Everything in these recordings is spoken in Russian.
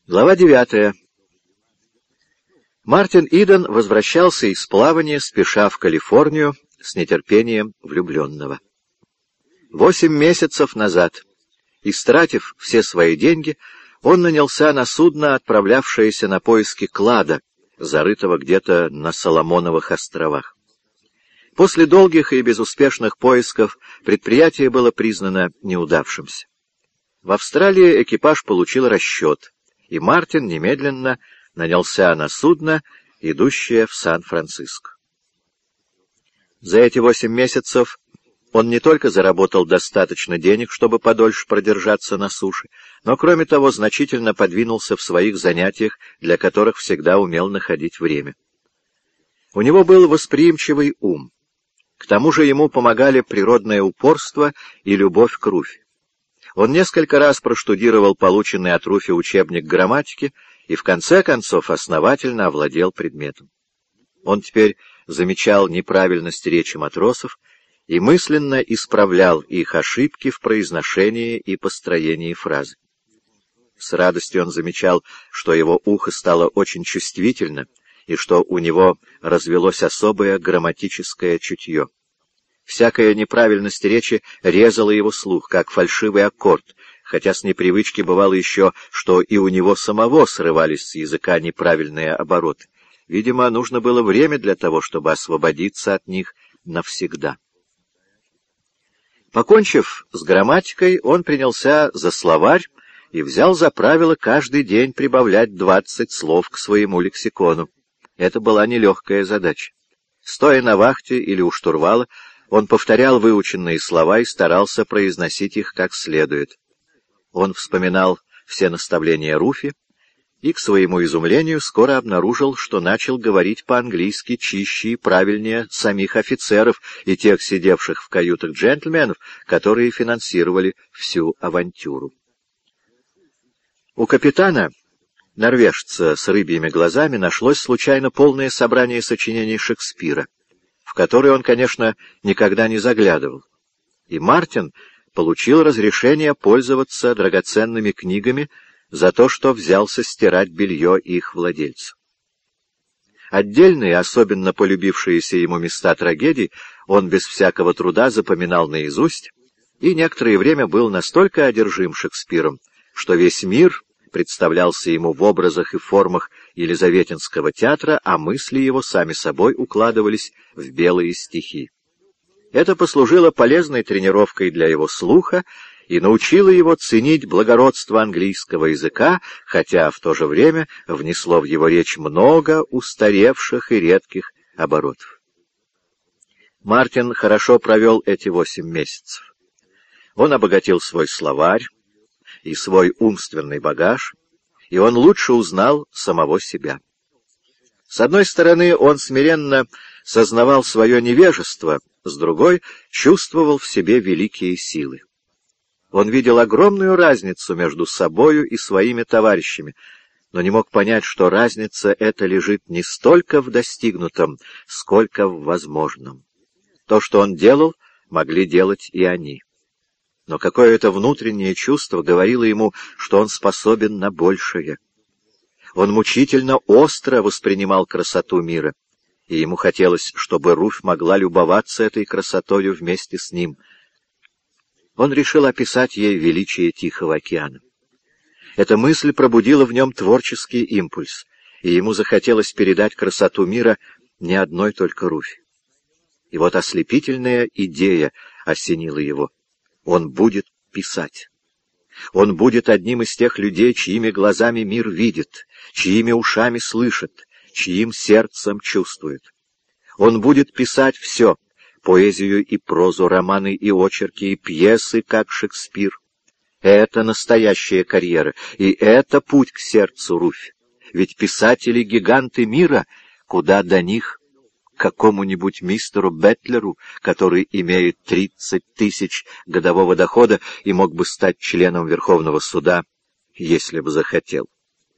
Глава 9. Мартин Иден возвращался из плавания, спеша в Калифорнию с нетерпением влюбленного. 8 месяцев назад, истратив все свои деньги, он нанялся на судно, отправлявшееся на поиски клада, зарытого где-то на Соломоновых островах. После долгих и безуспешных поисков предприятие было признано неудавшимся. В Австралии экипаж получил расчет, и Мартин немедленно нанялся на судно, идущее в Сан-Франциско. За эти 8 месяцев он не только заработал достаточно денег, чтобы подольше продержаться на суше, но, кроме того, значительно подвинулся в своих занятиях, для которых всегда умел находить время. У него был восприимчивый ум. К тому же ему помогали природное упорство и любовь к Руфи. Он несколько раз проштудировал полученный от Руфи учебник грамматики и в конце концов основательно овладел предметом. Он теперь замечал неправильность речи матросов и мысленно исправлял их ошибки в произношении и построении фразы. С радостью он замечал, что его ухо стало очень чувствительно и что у него развелось особое грамматическое чутье. Всякая неправильность речи резала его слух, как фальшивый аккорд, хотя с непривычки бывало еще, что и у него самого срывались с языка неправильные обороты. Видимо, нужно было время для того, чтобы освободиться от них навсегда. Покончив с грамматикой, он принялся за словарь и взял за правило каждый день прибавлять 20 слов к своему лексикону. Это была нелегкая задача. Стоя на вахте или у штурвала, он повторял выученные слова и старался произносить их как следует. Он вспоминал все наставления Руфи и, к своему изумлению, скоро обнаружил, что начал говорить по-английски чище и правильнее самих офицеров и тех сидевших в каютах джентльменов, которые финансировали всю авантюру. У капитана, норвежца с рыбьими глазами, нашлось случайно полное собрание сочинений Шекспира, в которые он, конечно, никогда не заглядывал, и Мартин получил разрешение пользоваться драгоценными книгами за то, что взялся стирать белье их владельцев. Отдельные, особенно полюбившиеся ему места трагедий, он без всякого труда запоминал наизусть, и некоторое время был настолько одержим Шекспиром, что весь мир представлялся ему в образах и формах Елизаветинского театра, а мысли его сами собой укладывались в белые стихи. Это послужило полезной тренировкой для его слуха и научило его ценить благородство английского языка, хотя в то же время внесло в его речь много устаревших и редких оборотов. Мартин хорошо провел эти 8 месяцев. Он обогатил свой словарь и свой умственный багаж, и он лучше узнал самого себя. С одной стороны, он смиренно сознавал свое невежество, с другой — чувствовал в себе великие силы. Он видел огромную разницу между собою и своими товарищами, но не мог понять, что разница эта лежит не столько в достигнутом, сколько в возможном. То, что он делал, могли делать и они. Но какое-то внутреннее чувство говорило ему, что он способен на большее. Он мучительно остро воспринимал красоту мира, и ему хотелось, чтобы Руфь могла любоваться этой красотою вместе с ним. Он решил описать ей величие Тихого океана. Эта мысль пробудила в нем творческий импульс, и ему захотелось передать красоту мира не одной только Руфи. И вот ослепительная идея осенила его. Он будет писать. Он будет одним из тех людей, чьими глазами мир видит, чьими ушами слышит, чьим сердцем чувствует. Он будет писать все — поэзию и прозу, романы и очерки, и пьесы, как Шекспир. Это настоящая карьера, и это путь к сердцу Руфь. Ведь писатели-гиганты мира, куда до них, какому-нибудь мистеру Бетлеру, который имеет 30 тысяч годового дохода и мог бы стать членом Верховного суда, если бы захотел.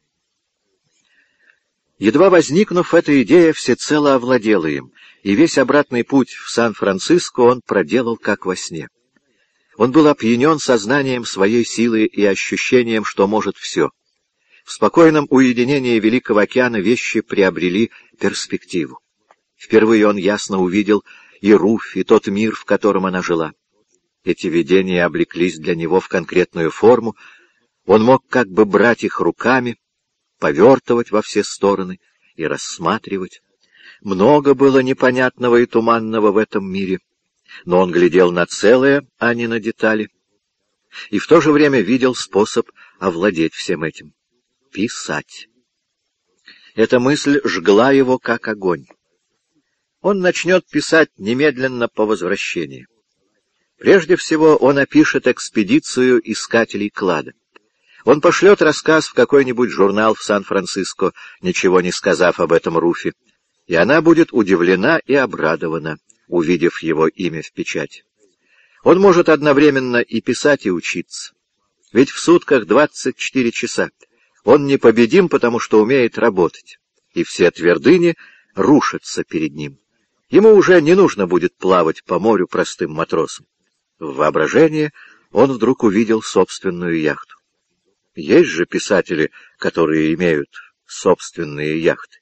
Едва возникнув, эта идея всецело овладела им, и весь обратный путь в Сан-Франциско он проделал как во сне. Он был опьянен сознанием своей силы и ощущением, что может все. В спокойном уединении Великого океана вещи приобрели перспективу. Впервые он ясно увидел и Руфь, и тот мир, в котором она жила. Эти видения облеклись для него в конкретную форму, он мог как бы брать их руками, повертывать во все стороны и рассматривать. Много было непонятного и туманного в этом мире, но он глядел на целое, а не на детали, и в то же время видел способ овладеть всем этим — писать. Эта мысль жгла его, как огонь. Он начнет писать немедленно по возвращении. Прежде всего он опишет экспедицию искателей клада. Он пошлет рассказ в какой-нибудь журнал в Сан-Франциско, ничего не сказав об этом Руфи, и она будет удивлена и обрадована, увидев его имя в печати. Он может одновременно и писать, и учиться. Ведь в сутках 24 часа. Он непобедим, потому что умеет работать, и все твердыни рушатся перед ним. Ему уже не нужно будет плавать по морю простым матросом. В воображении он вдруг увидел собственную яхту. Есть же писатели, которые имеют собственные яхты.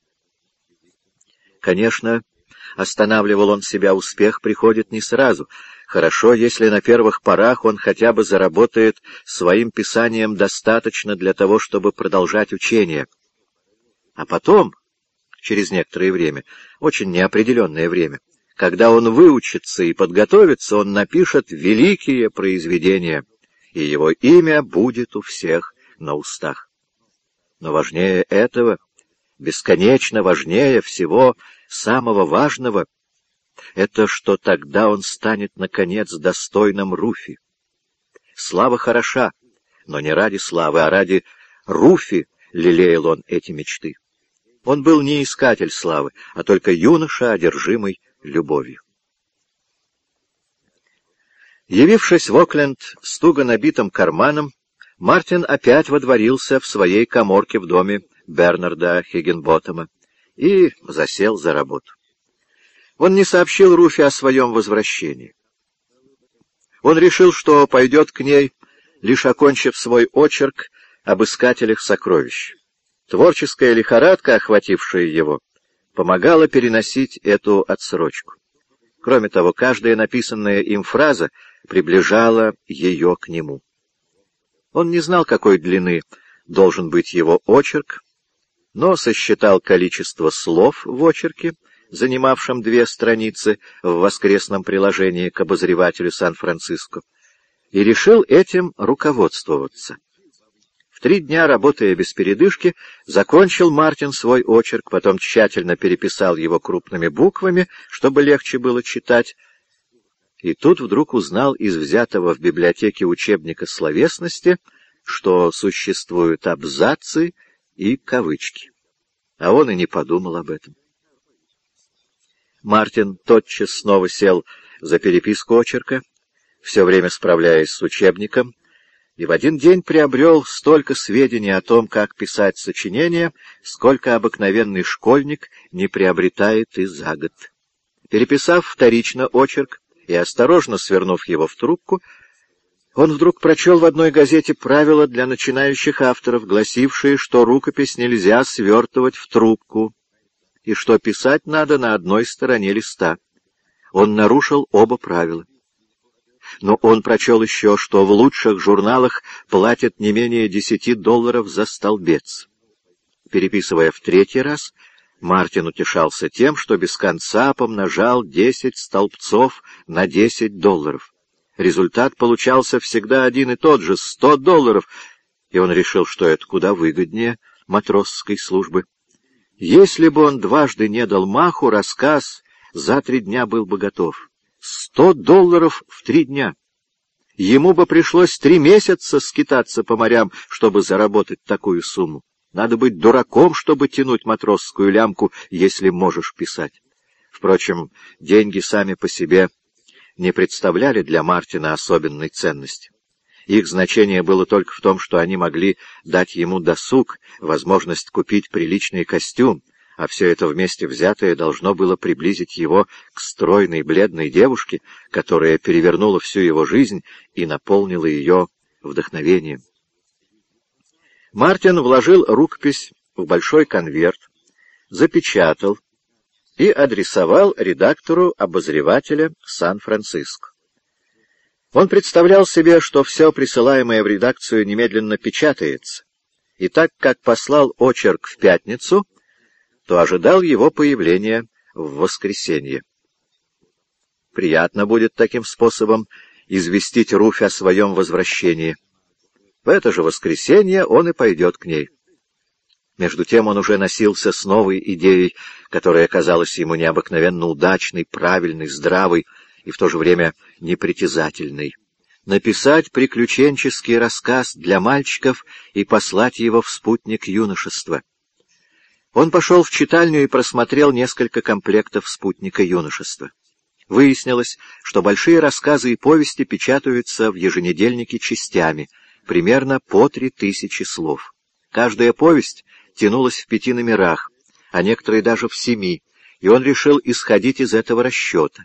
Конечно, останавливал он себя, успех приходит не сразу. Хорошо, если на первых порах он хотя бы заработает своим писанием достаточно для того, чтобы продолжать учение. А потом, через некоторое время, очень неопределенное время, когда он выучится и подготовится, он напишет великие произведения, и его имя будет у всех на устах. Но важнее этого, бесконечно важнее всего самого важного, это что тогда он станет, наконец, достойным Руфи. Слава хороша, но не ради славы, а ради Руфи лелеял он эти мечты. Он был не искатель славы, а только юноша, одержимый любовью. Явившись в Окленд с туго набитым карманом, Мартин опять водворился в своей каморке в доме Бернарда Хиггинботтема и засел за работу. Он не сообщил Руфи о своем возвращении. Он решил, что пойдет к ней, лишь окончив свой очерк об искателях сокровищ. Творческая лихорадка, охватившая его, помогала переносить эту отсрочку. Кроме того, каждая написанная им фраза приближала ее к нему. Он не знал, какой длины должен быть его очерк, но сосчитал количество слов в очерке, занимавшем 2 страницы в воскресном приложении к обозревателю Сан-Франциско, и решил этим руководствоваться. В 3 дня, работая без передышки, закончил Мартин свой очерк, потом тщательно переписал его крупными буквами, чтобы легче было читать, и тут вдруг узнал из взятого в библиотеке учебника словесности, что существуют абзацы и кавычки. А он и не подумал об этом. Мартин тотчас снова сел за переписку очерка, все время справляясь с учебником, и в один день приобрел столько сведений о том, как писать сочинения, сколько обыкновенный школьник не приобретает и за год. Переписав вторично очерк и осторожно свернув его в трубку, он вдруг прочел в одной газете правила для начинающих авторов, гласившие, что рукопись нельзя свертывать в трубку и что писать надо на одной стороне листа. Он нарушил оба правила. Но он прочел еще, что в лучших журналах платят не менее $10 за столбец. Переписывая в 3-й раз, Мартин утешался тем, что без конца помножал 10 столбцов на $10. Результат получался всегда один и тот же — $100, и он решил, что это куда выгоднее матросской службы. Если бы он дважды не дал маху, рассказ за 3 дня был бы готов. $100 в 3 дня. Ему бы пришлось 3 месяца скитаться по морям, чтобы заработать такую сумму. Надо быть дураком, чтобы тянуть матросскую лямку, если можешь писать. Впрочем, деньги сами по себе не представляли для Мартина особенной ценности. Их значение было только в том, что они могли дать ему досуг, возможность купить приличный костюм, а все это вместе взятое должно было приблизить его к стройной бледной девушке, которая перевернула всю его жизнь и наполнила ее вдохновением. Мартин вложил рукопись в большой конверт, запечатал и адресовал редактору обозревателя Сан-Франциско. Он представлял себе, что все присылаемое в редакцию немедленно печатается, и так как послал очерк в пятницу, то ожидал его появления в воскресенье. Приятно будет таким способом известить Руфь о своем возвращении. В это же воскресенье он и пойдет к ней. Между тем он уже носился с новой идеей, которая казалась ему необыкновенно удачной, правильной, здравой и в то же время непритязательной. Написать приключенческий рассказ для мальчиков и послать его в спутник юношества. Он пошел в читальню и просмотрел несколько комплектов спутника юношества. Выяснилось, что большие рассказы и повести печатаются в еженедельнике частями, примерно по 3000 слов. Каждая повесть тянулась в 5 номерах, а некоторые даже в 7, и он решил исходить из этого расчета.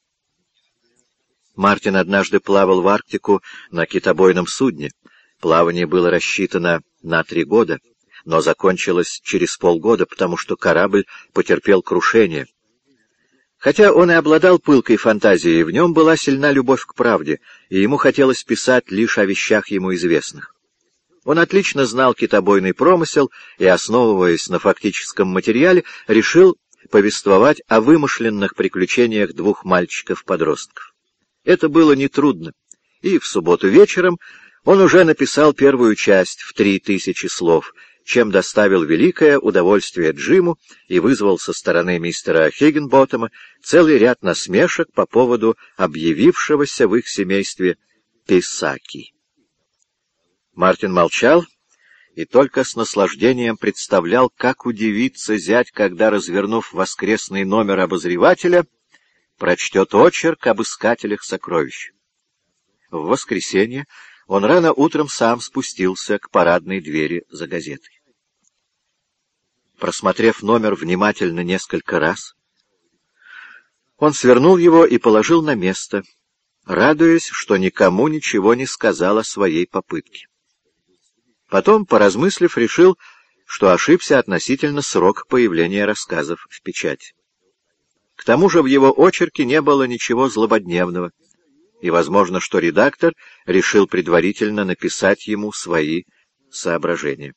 Мартин однажды плавал в Арктику на китобойном судне. Плавание было рассчитано на 3 года, но закончилось через полгода, потому что корабль потерпел крушение. Хотя он и обладал пылкой фантазией, в нем была сильна любовь к правде, и ему хотелось писать лишь о вещах ему известных. Он отлично знал китобойный промысел и, основываясь на фактическом материале, решил повествовать о вымышленных приключениях 2 мальчиков-подростков. Это было нетрудно, и в субботу вечером он уже написал первую часть в 3000 слов, чем доставил великое удовольствие Джиму и вызвал со стороны мистера Хиггинботтема целый ряд насмешек по поводу объявившегося в их семействе Писаки. Мартин молчал и только с наслаждением представлял, как удивится зять, когда, развернув воскресный номер обозревателя, прочтет очерк об искателях сокровищ. В воскресенье он рано утром сам спустился к парадной двери за газетой. Просмотрев номер внимательно несколько раз, он свернул его и положил на место, радуясь, что никому ничего не сказал о своей попытке. Потом, поразмыслив, решил, что ошибся относительно срока появления рассказов в печати. К тому же в его очерке не было ничего злободневного, и возможно, что редактор решил предварительно написать ему свои соображения.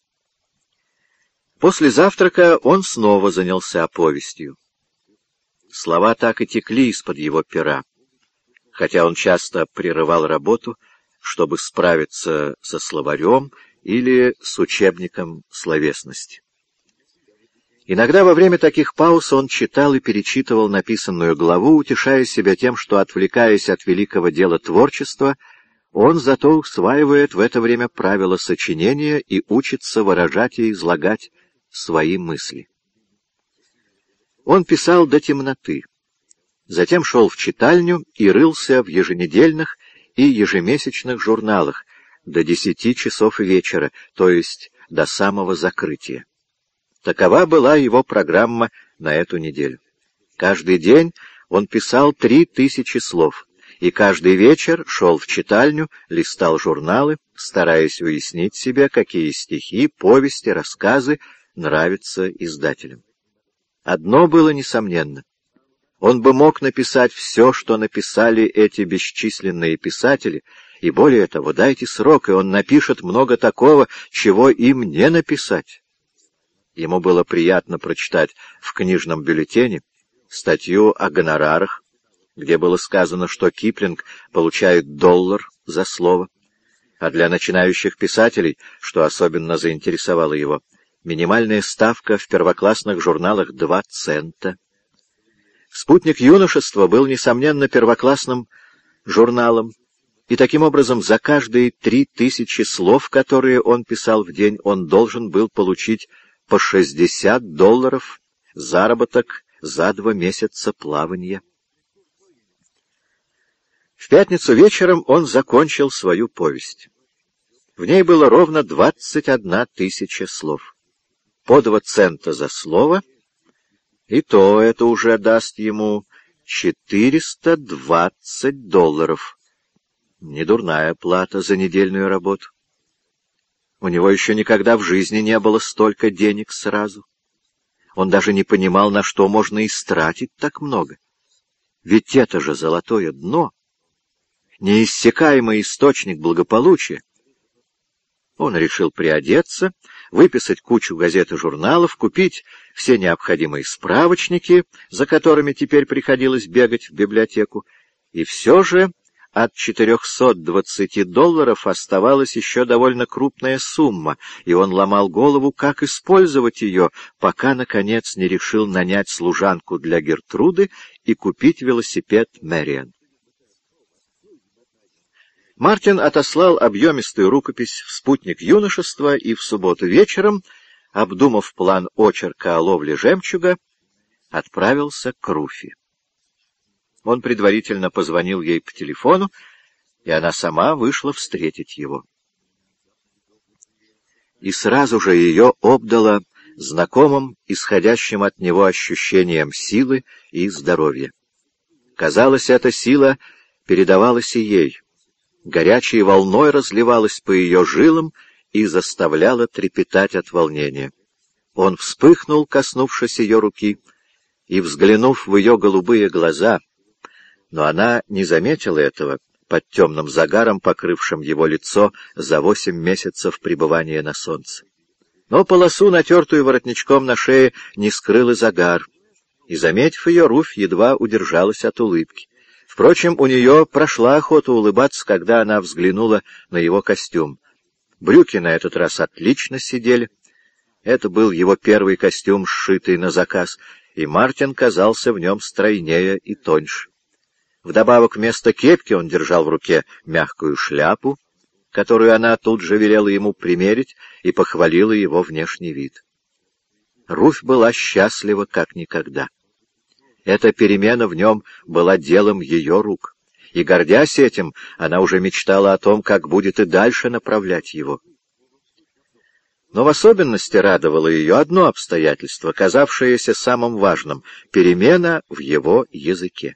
После завтрака он снова занялся повестью. Слова так и текли из-под его пера, хотя он часто прерывал работу, чтобы справиться со словарем или с учебником словесности. Иногда во время таких пауз он читал и перечитывал написанную главу, утешая себя тем, что, отвлекаясь от великого дела творчества, он зато усваивает в это время правила сочинения и учится выражать и излагать свои мысли. Он писал до темноты, затем шел в читальню и рылся в еженедельных и ежемесячных журналах до 10 часов вечера, то есть до самого закрытия. Такова была его программа на эту неделю. Каждый день он писал 3000 слов, и каждый вечер шел в читальню, листал журналы, стараясь уяснить себе, какие стихи, повести, рассказы нравятся издателям. Одно было несомненно. Он бы мог написать все, что написали эти бесчисленные писатели, и более того, дайте срок, и он напишет много такого, чего им не написать. Ему было приятно прочитать в книжном бюллетене статью о гонорарах, где было сказано, что Киплинг получает $1 за слово, а для начинающих писателей, что особенно заинтересовало его, минимальная ставка в первоклассных журналах 2 цента. «Спутник юношества» был, несомненно, первоклассным журналом, и таким образом за каждые 3000 слов, которые он писал в день, он должен был получить по $60 заработок за 2 месяца плавания. В пятницу вечером он закончил свою повесть. В ней было ровно 21 000 слов. По 2 цента за слово, и то это уже даст ему $420. Недурная плата за недельную работу. У него еще никогда в жизни не было столько денег сразу. Он даже не понимал, на что можно истратить так много. Ведь это же золотое дно, неиссякаемый источник благополучия. Он решил приодеться, выписать кучу газет и журналов, купить все необходимые справочники, за которыми теперь приходилось бегать в библиотеку, и все же от $420 оставалась еще довольно крупная сумма, и он ломал голову, как использовать ее, пока, наконец, не решил нанять служанку для Гертруды и купить велосипед Мэриан. Мартин отослал объемистую рукопись в «Спутник юношества» и в субботу вечером, обдумав план очерка о ловле жемчуга, отправился к Руфи. Он предварительно позвонил ей по телефону, и она сама вышла встретить его. И сразу же ее обдало знакомым, исходящим от него ощущением силы и здоровья. Казалось, эта сила передавалась и ей, горячей волной разливалась по ее жилам и заставляла трепетать от волнения. Он вспыхнул, коснувшись ее руки, и, взглянув в ее голубые глаза, но она не заметила этого под темным загаром, покрывшим его лицо за 8 месяцев пребывания на солнце. Но полосу, натертую воротничком на шее, не скрыл и загар, и, заметив ее, Руфь едва удержалась от улыбки. Впрочем, у нее прошла охота улыбаться, когда она взглянула на его костюм. Брюки на этот раз отлично сидели. Это был его первый костюм, сшитый на заказ, и Мартин казался в нем стройнее и тоньше. Вдобавок, вместо кепки он держал в руке мягкую шляпу, которую она тут же велела ему примерить, и похвалила его внешний вид. Руфь была счастлива как никогда. Эта перемена в нем была делом ее рук, и, гордясь этим, она уже мечтала о том, как будет и дальше направлять его. Но в особенности радовало ее одно обстоятельство, казавшееся самым важным — перемена в его языке.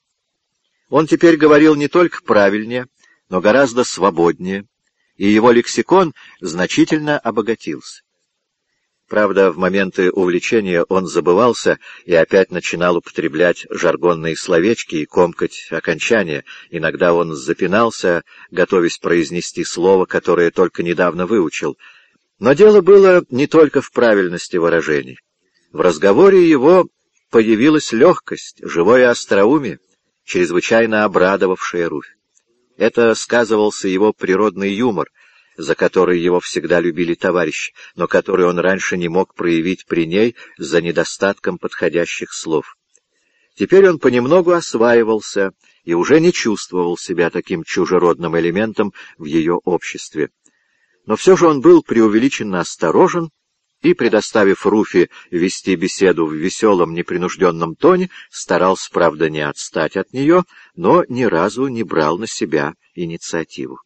Он теперь говорил не только правильнее, но гораздо свободнее, и его лексикон значительно обогатился. Правда, в моменты увлечения он забывался и опять начинал употреблять жаргонные словечки и комкать окончания. Иногда он запинался, готовясь произнести слово, которое только недавно выучил. Но дело было не только в правильности выражений. В разговоре его появилась легкость, живое остроумие, чрезвычайно обрадовавшая Руфь. Это сказывался его природный юмор, за который его всегда любили товарищи, но который он раньше не мог проявить при ней за недостатком подходящих слов. Теперь он понемногу осваивался и уже не чувствовал себя таким чужеродным элементом в ее обществе. Но все же он был преувеличенно осторожен, и, предоставив Руфи вести беседу в веселом, непринужденном тоне, старался, правда, не отстать от нее, но ни разу не брал на себя инициативу.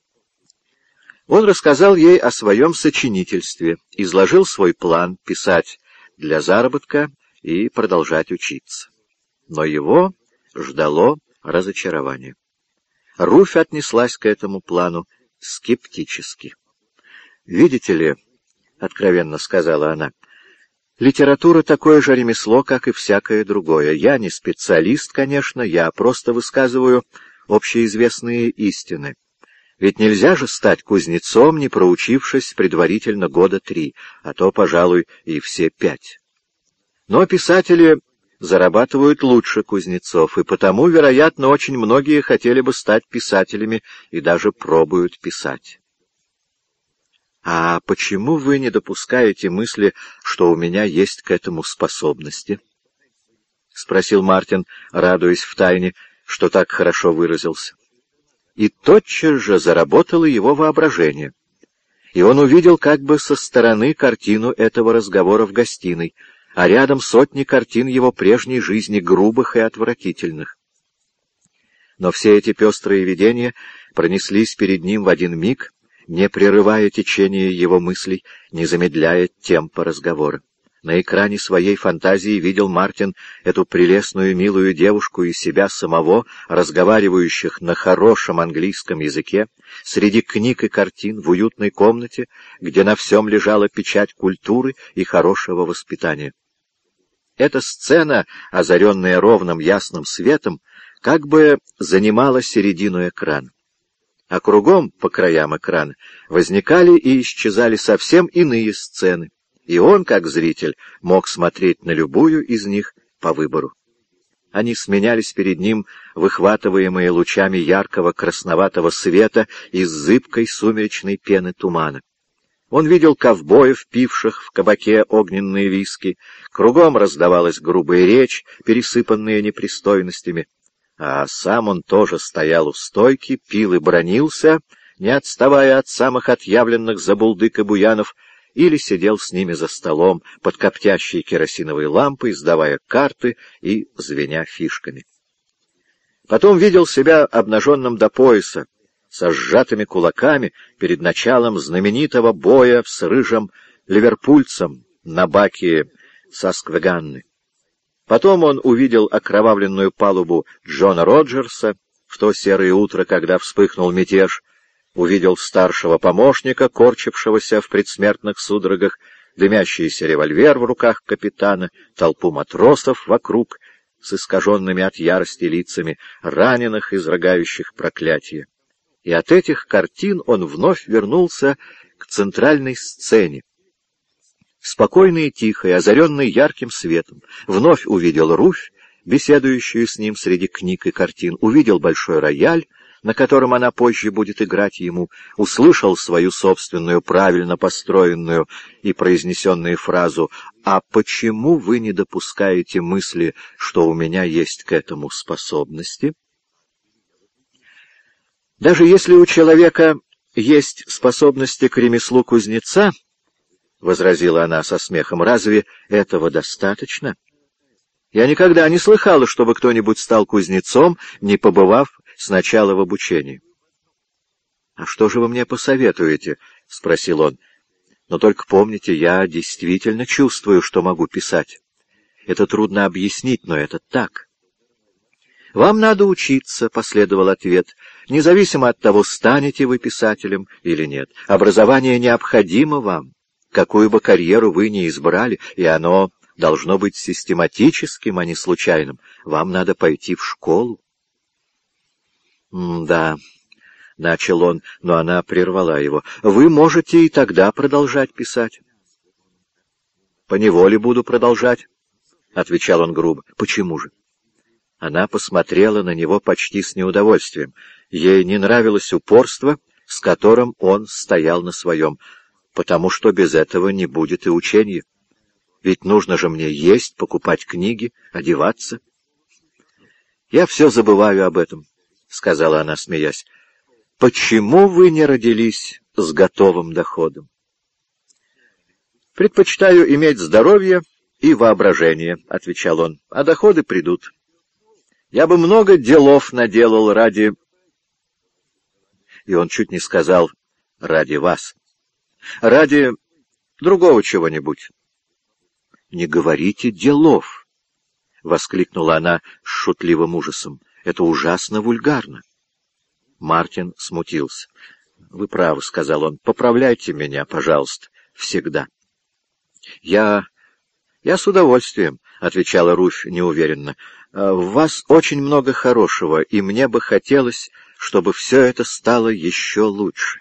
Он рассказал ей о своем сочинительстве, изложил свой план писать для заработка и продолжать учиться. Но его ждало разочарование. Руфь отнеслась к этому плану скептически. «Видите ли, — откровенно сказала она, — литература — такое же ремесло, как и всякое другое. Я не специалист, конечно, я просто высказываю общеизвестные истины. Ведь нельзя же стать кузнецом, не проучившись предварительно 3 года, а то, пожалуй, и все 5. Но писатели зарабатывают лучше кузнецов, и потому, вероятно, очень многие хотели бы стать писателями и даже пробуют писать. «А почему вы не допускаете мысли, что у меня есть к этому способности?» — спросил Мартин, радуясь втайне, что так хорошо выразился. И тотчас же заработало его воображение, и он увидел как бы со стороны картину этого разговора в гостиной, а рядом сотни картин его прежней жизни, грубых и отвратительных. Но все эти пестрые видения пронеслись перед ним в один миг, не прерывая течение его мыслей, не замедляя темпа разговора. На экране своей фантазии видел Мартин эту прелестную милую девушку и себя самого, разговаривающих на хорошем английском языке, среди книг и картин, в уютной комнате, где на всем лежала печать культуры и хорошего воспитания. Эта сцена, озаренная ровным ясным светом, как бы занимала середину экрана. А кругом, по краям экрана, возникали и исчезали совсем иные сцены, и он, как зритель, мог смотреть на любую из них по выбору. Они сменялись перед ним, выхватываемые лучами яркого красноватого света из зыбкой сумеречной пены тумана. Он видел ковбоев, пивших в кабаке огненные виски, кругом раздавалась грубая речь, пересыпанная непристойностями, а сам он тоже стоял у стойки, пил и бранился, не отставая от самых отъявленных забулдык и буянов, или сидел с ними за столом под коптящей керосиновой лампой, сдавая карты и звеня фишками. Потом видел себя обнаженным до пояса, со сжатыми кулаками перед началом знаменитого боя с рыжим ливерпульцем на баке Сасквеганны. Потом он увидел окровавленную палубу Джона Роджерса в то серое утро, когда вспыхнул мятеж, увидел старшего помощника, корчившегося в предсмертных судорогах, дымящийся револьвер в руках капитана, толпу матросов вокруг с искаженными от ярости лицами, раненых, изрыгающих проклятие. И от этих картин он вновь вернулся к центральной сцене. Спокойный и тихий, озаренный ярким светом, вновь увидел Руфь, беседующую с ним среди книг и картин, увидел большой рояль, на котором она позже будет играть ему, услышал свою собственную правильно построенную и произнесенную фразу «А почему вы не допускаете мысли, что у меня есть к этому способности?» Даже если у человека есть способности к ремеслу кузнеца, — возразила она со смехом, — разве этого достаточно? Я никогда не слыхала, чтобы кто-нибудь стал кузнецом, не побывав сначала в обучении. — А что же вы мне посоветуете? — спросил он. — Но только помните, я действительно чувствую, что могу писать. Это трудно объяснить, но это так. — Вам надо учиться, — последовал ответ, — независимо от того, станете вы писателем или нет. Образование необходимо вам, какую бы карьеру вы ни избрали, и оно должно быть систематическим, а не случайным. Вам надо пойти в школу. — Да, — начал он, но она прервала его. — Вы можете и тогда продолжать писать. — Поневоле буду продолжать, — отвечал он грубо. — Почему же? Она посмотрела на него почти с неудовольствием. Ей не нравилось упорство, с которым он стоял на своем, потому что без этого не будет и учения. Ведь нужно же мне есть, покупать книги, одеваться. — Я все забываю об этом, — сказала она, смеясь. — Почему вы не родились с готовым доходом? — Предпочитаю иметь здоровье и воображение, — отвечал он, — а доходы придут. Я бы много делов наделал ради... И он чуть не сказал «ради вас». Ради другого чего-нибудь. — Не говорите делов, — воскликнула она с шутливым ужасом. — Это ужасно вульгарно. Мартин смутился. — Вы правы, — сказал он. — Поправляйте меня, пожалуйста, всегда. — Я с удовольствием, — отвечала Руфь неуверенно. — В вас очень много хорошего, и мне бы хотелось, чтобы все это стало еще лучше.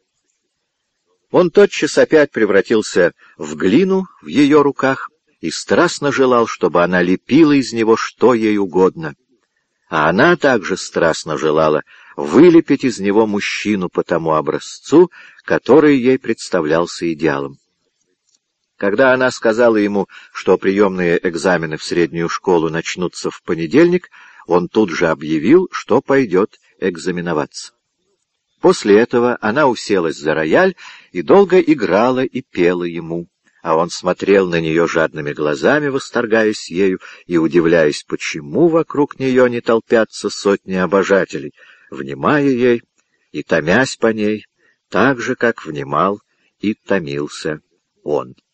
Он тотчас опять превратился в глину в ее руках и страстно желал, чтобы она лепила из него что ей угодно. А она также страстно желала вылепить из него мужчину по тому образцу, который ей представлялся идеалом. Когда она сказала ему, что приемные экзамены в среднюю школу начнутся в понедельник, он тут же объявил, что пойдет экзаменоваться. После этого она уселась за рояль и долго играла и пела ему, а он смотрел на нее жадными глазами, восторгаясь ею и удивляясь, почему вокруг нее не толпятся сотни обожателей, внимая ей и томясь по ней, так же, как внимал и томился он.